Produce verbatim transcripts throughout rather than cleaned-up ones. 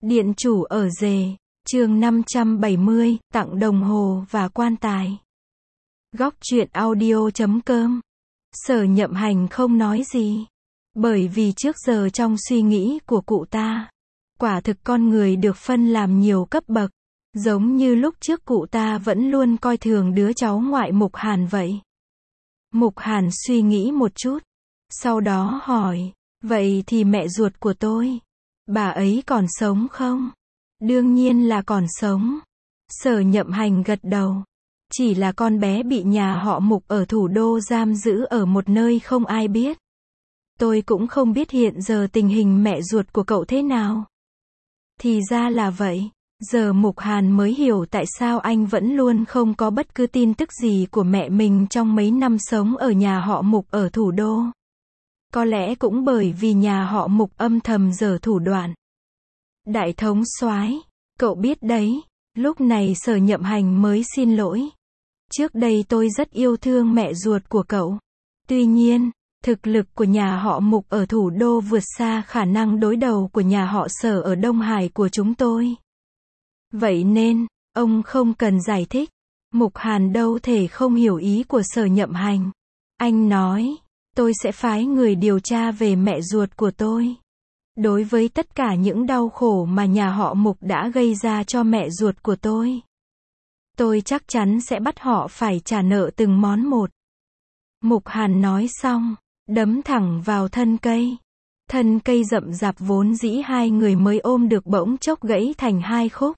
Điện chủ ở rể, chương năm trăm bảy mươi, tặng đồng hồ và quan tài. Góc truyện audio chấm com. Sở Nhậm Hành không nói gì. Bởi vì trước giờ trong suy nghĩ của cụ ta, quả thực con người được phân làm nhiều cấp bậc. Giống như lúc trước cụ ta vẫn luôn coi thường đứa cháu ngoại Mục Hàn vậy. Mục Hàn suy nghĩ một chút. Sau đó hỏi, vậy thì mẹ ruột của tôi, bà ấy còn sống không? Đương nhiên là còn sống. Sở Nhậm Hành gật đầu. Chỉ là con bé bị nhà họ Mục ở thủ đô giam giữ ở một nơi không ai biết. Tôi cũng không biết hiện giờ tình hình mẹ ruột của cậu thế nào. Thì ra là vậy. Giờ Mục Hàn mới hiểu tại sao anh vẫn luôn không có bất cứ tin tức gì của mẹ mình trong mấy năm sống ở nhà họ Mục ở thủ đô. Có lẽ cũng bởi vì nhà họ Mục âm thầm giở thủ đoạn. Đại thống soái, cậu biết đấy, lúc này Sở Nhậm Hành mới xin lỗi. Trước đây tôi rất yêu thương mẹ ruột của cậu. Tuy nhiên, thực lực của nhà họ Mục ở thủ đô vượt xa khả năng đối đầu của nhà họ Sở ở Đông Hải của chúng tôi. Vậy nên, ông không cần giải thích. Mục Hàn đâu thể không hiểu ý của Sở Nhậm Hành. Anh nói, tôi sẽ phái người điều tra về mẹ ruột của tôi. Đối với tất cả những đau khổ mà nhà họ Mục đã gây ra cho mẹ ruột của tôi, tôi chắc chắn sẽ bắt họ phải trả nợ từng món một. Mục Hàn nói xong, đấm thẳng vào thân cây. Thân cây rậm rạp vốn dĩ hai người mới ôm được bỗng chốc gãy thành hai khúc.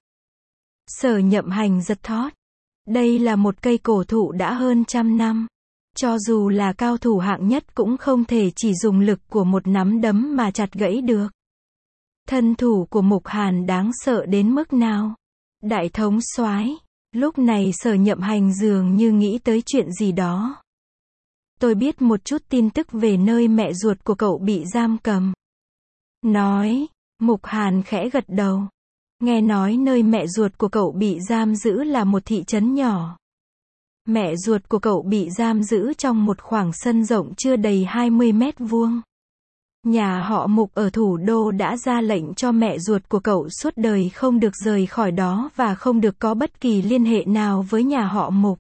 Sở Nhậm Hành giật thót. Đây là một cây cổ thụ đã hơn trăm năm. Cho dù là cao thủ hạng nhất cũng không thể chỉ dùng lực của một nắm đấm mà chặt gãy được. Thân thủ của Mục Hàn đáng sợ đến mức nào? Đại thống soái, lúc này Sở Nhậm Hành dường như nghĩ tới chuyện gì đó. Tôi biết một chút tin tức về nơi mẹ ruột của cậu bị giam cầm. Nói, Mục Hàn khẽ gật đầu. Nghe nói nơi mẹ ruột của cậu bị giam giữ là một thị trấn nhỏ. Mẹ ruột của cậu bị giam giữ trong một khoảng sân rộng chưa đầy hai mươi mét vuông. Nhà họ Mục ở thủ đô đã ra lệnh cho mẹ ruột của cậu suốt đời không được rời khỏi đó và không được có bất kỳ liên hệ nào với nhà họ Mục.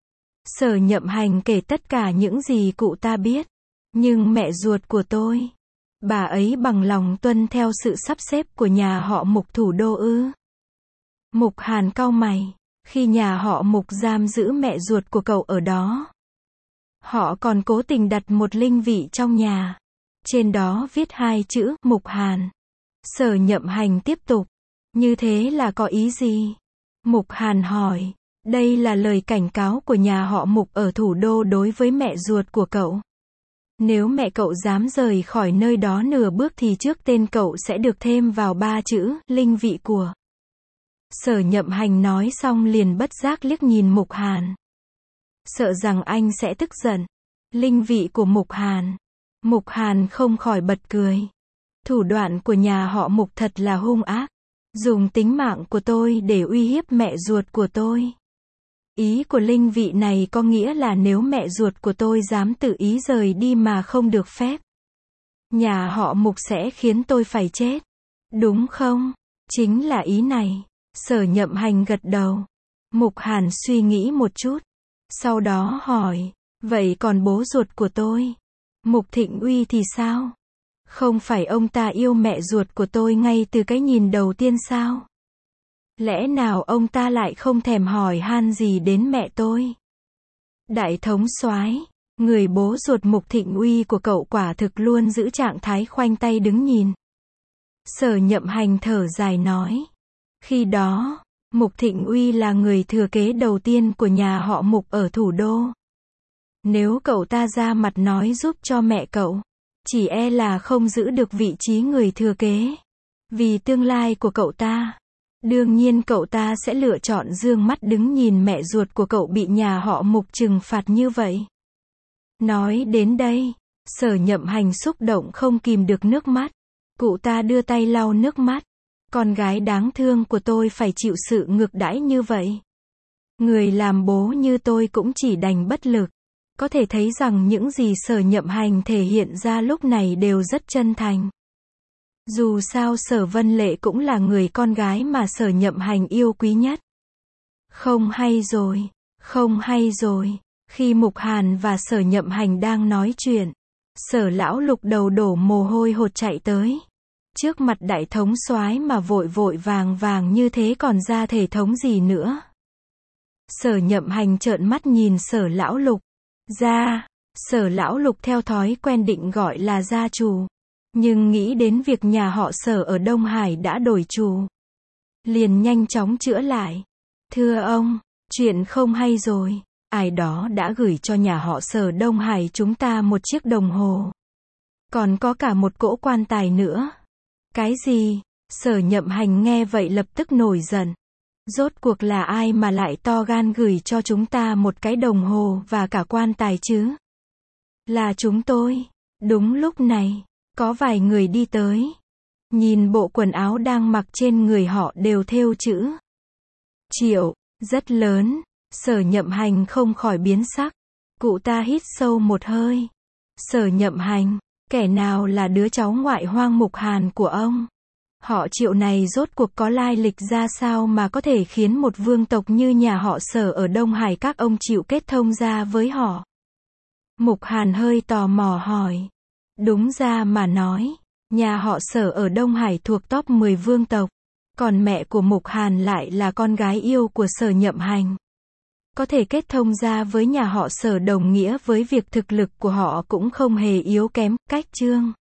Sở Nhậm Hành kể tất cả những gì cụ ta biết. Nhưng mẹ ruột của tôi, bà ấy bằng lòng tuân theo sự sắp xếp của nhà họ Mục thủ đô ư? Mục Hàn cau mày. Khi nhà họ Mục giam giữ mẹ ruột của cậu ở đó, họ còn cố tình đặt một linh vị trong nhà. Trên đó viết hai chữ Mục Hàn. Sở Nhậm Hành tiếp tục. Như thế là có ý gì? Mục Hàn hỏi. Đây là lời cảnh cáo của nhà họ Mục ở thủ đô đối với mẹ ruột của cậu. Nếu mẹ cậu dám rời khỏi nơi đó nửa bước thì trước tên cậu sẽ được thêm vào ba chữ linh vị của. Sở Nhậm Hành nói xong liền bất giác liếc nhìn Mục Hàn. Sợ rằng anh sẽ tức giận. Linh vị của Mục Hàn. Mục Hàn không khỏi bật cười. Thủ đoạn của nhà họ Mục thật là hung ác. Dùng tính mạng của tôi để uy hiếp mẹ ruột của tôi. Ý của linh vị này có nghĩa là nếu mẹ ruột của tôi dám tự ý rời đi mà không được phép, nhà họ Mục sẽ khiến tôi phải chết. Đúng không? Chính là ý này. Sở Nhậm Hành gật đầu. Mục Hàn suy nghĩ một chút. Sau đó hỏi, vậy còn bố ruột của tôi, Mục Thịnh Uy thì sao? Không phải ông ta yêu mẹ ruột của tôi ngay từ cái nhìn đầu tiên sao? Lẽ nào ông ta lại không thèm hỏi han gì đến mẹ tôi? Đại thống soái, người bố ruột Mục Thịnh Uy của cậu quả thực luôn giữ trạng thái khoanh tay đứng nhìn. Sở Nhậm Hành thở dài nói. Khi đó, Mục Thịnh Uy là người thừa kế đầu tiên của nhà họ Mục ở thủ đô. Nếu cậu ta ra mặt nói giúp cho mẹ cậu, chỉ e là không giữ được vị trí người thừa kế. Vì tương lai của cậu ta, đương nhiên cậu ta sẽ lựa chọn dương mắt đứng nhìn mẹ ruột của cậu bị nhà họ Mục trừng phạt như vậy. Nói đến đây, Sở Nhậm Hành xúc động không kìm được nước mắt. Cụ ta đưa tay lau nước mắt. Con gái đáng thương của tôi phải chịu sự ngược đãi như vậy. Người làm bố như tôi cũng chỉ đành bất lực. Có thể thấy rằng những gì Sở Nhậm Hành thể hiện ra lúc này đều rất chân thành. Dù sao Sở Vân Lệ cũng là người con gái mà Sở Nhậm Hành yêu quý nhất. Không hay rồi, không hay rồi. Khi Mục Hàn và Sở Nhậm Hành đang nói chuyện, Sở Lão Lục đầu đổ mồ hôi hột chạy tới. Trước mặt đại thống soái mà vội vội vàng vàng như thế còn ra thể thống gì nữa. Sở Nhậm Hành trợn mắt nhìn Sở Lão Lục. Gia, Sở Lão Lục theo thói quen định gọi là gia chủ. Nhưng nghĩ đến việc nhà họ Sở ở Đông Hải đã đổi chủ, liền nhanh chóng chữa lại. Thưa ông, chuyện không hay rồi. Ai đó đã gửi cho nhà họ Sở Đông Hải chúng ta một chiếc đồng hồ. Còn có cả một cỗ quan tài nữa. Cái gì? Sở Nhậm Hành nghe vậy lập tức nổi giận. Rốt cuộc là ai mà lại to gan gửi cho chúng ta một cái đồng hồ và cả quan tài chứ? Là chúng tôi. Đúng lúc này, có vài người đi tới. Nhìn bộ quần áo đang mặc trên người họ đều thêu chữ Triệu, rất lớn. Sở Nhậm Hành không khỏi biến sắc. Cụ ta hít sâu một hơi. Sở Nhậm Hành, kẻ nào là đứa cháu ngoại hoang Mục Hàn của ông? Họ Triệu này rốt cuộc có lai lịch ra sao mà có thể khiến một vương tộc như nhà họ Sở ở Đông Hải các ông chịu kết thông ra với họ? Mục Hàn hơi tò mò hỏi. Đúng ra mà nói, nhà họ Sở ở Đông Hải thuộc top mười vương tộc. Còn mẹ của Mục Hàn lại là con gái yêu của Sở Nhậm Hành. Có thể kết thông ra với nhà họ Sở đồng nghĩa với việc thực lực của họ cũng không hề yếu kém. Cách chương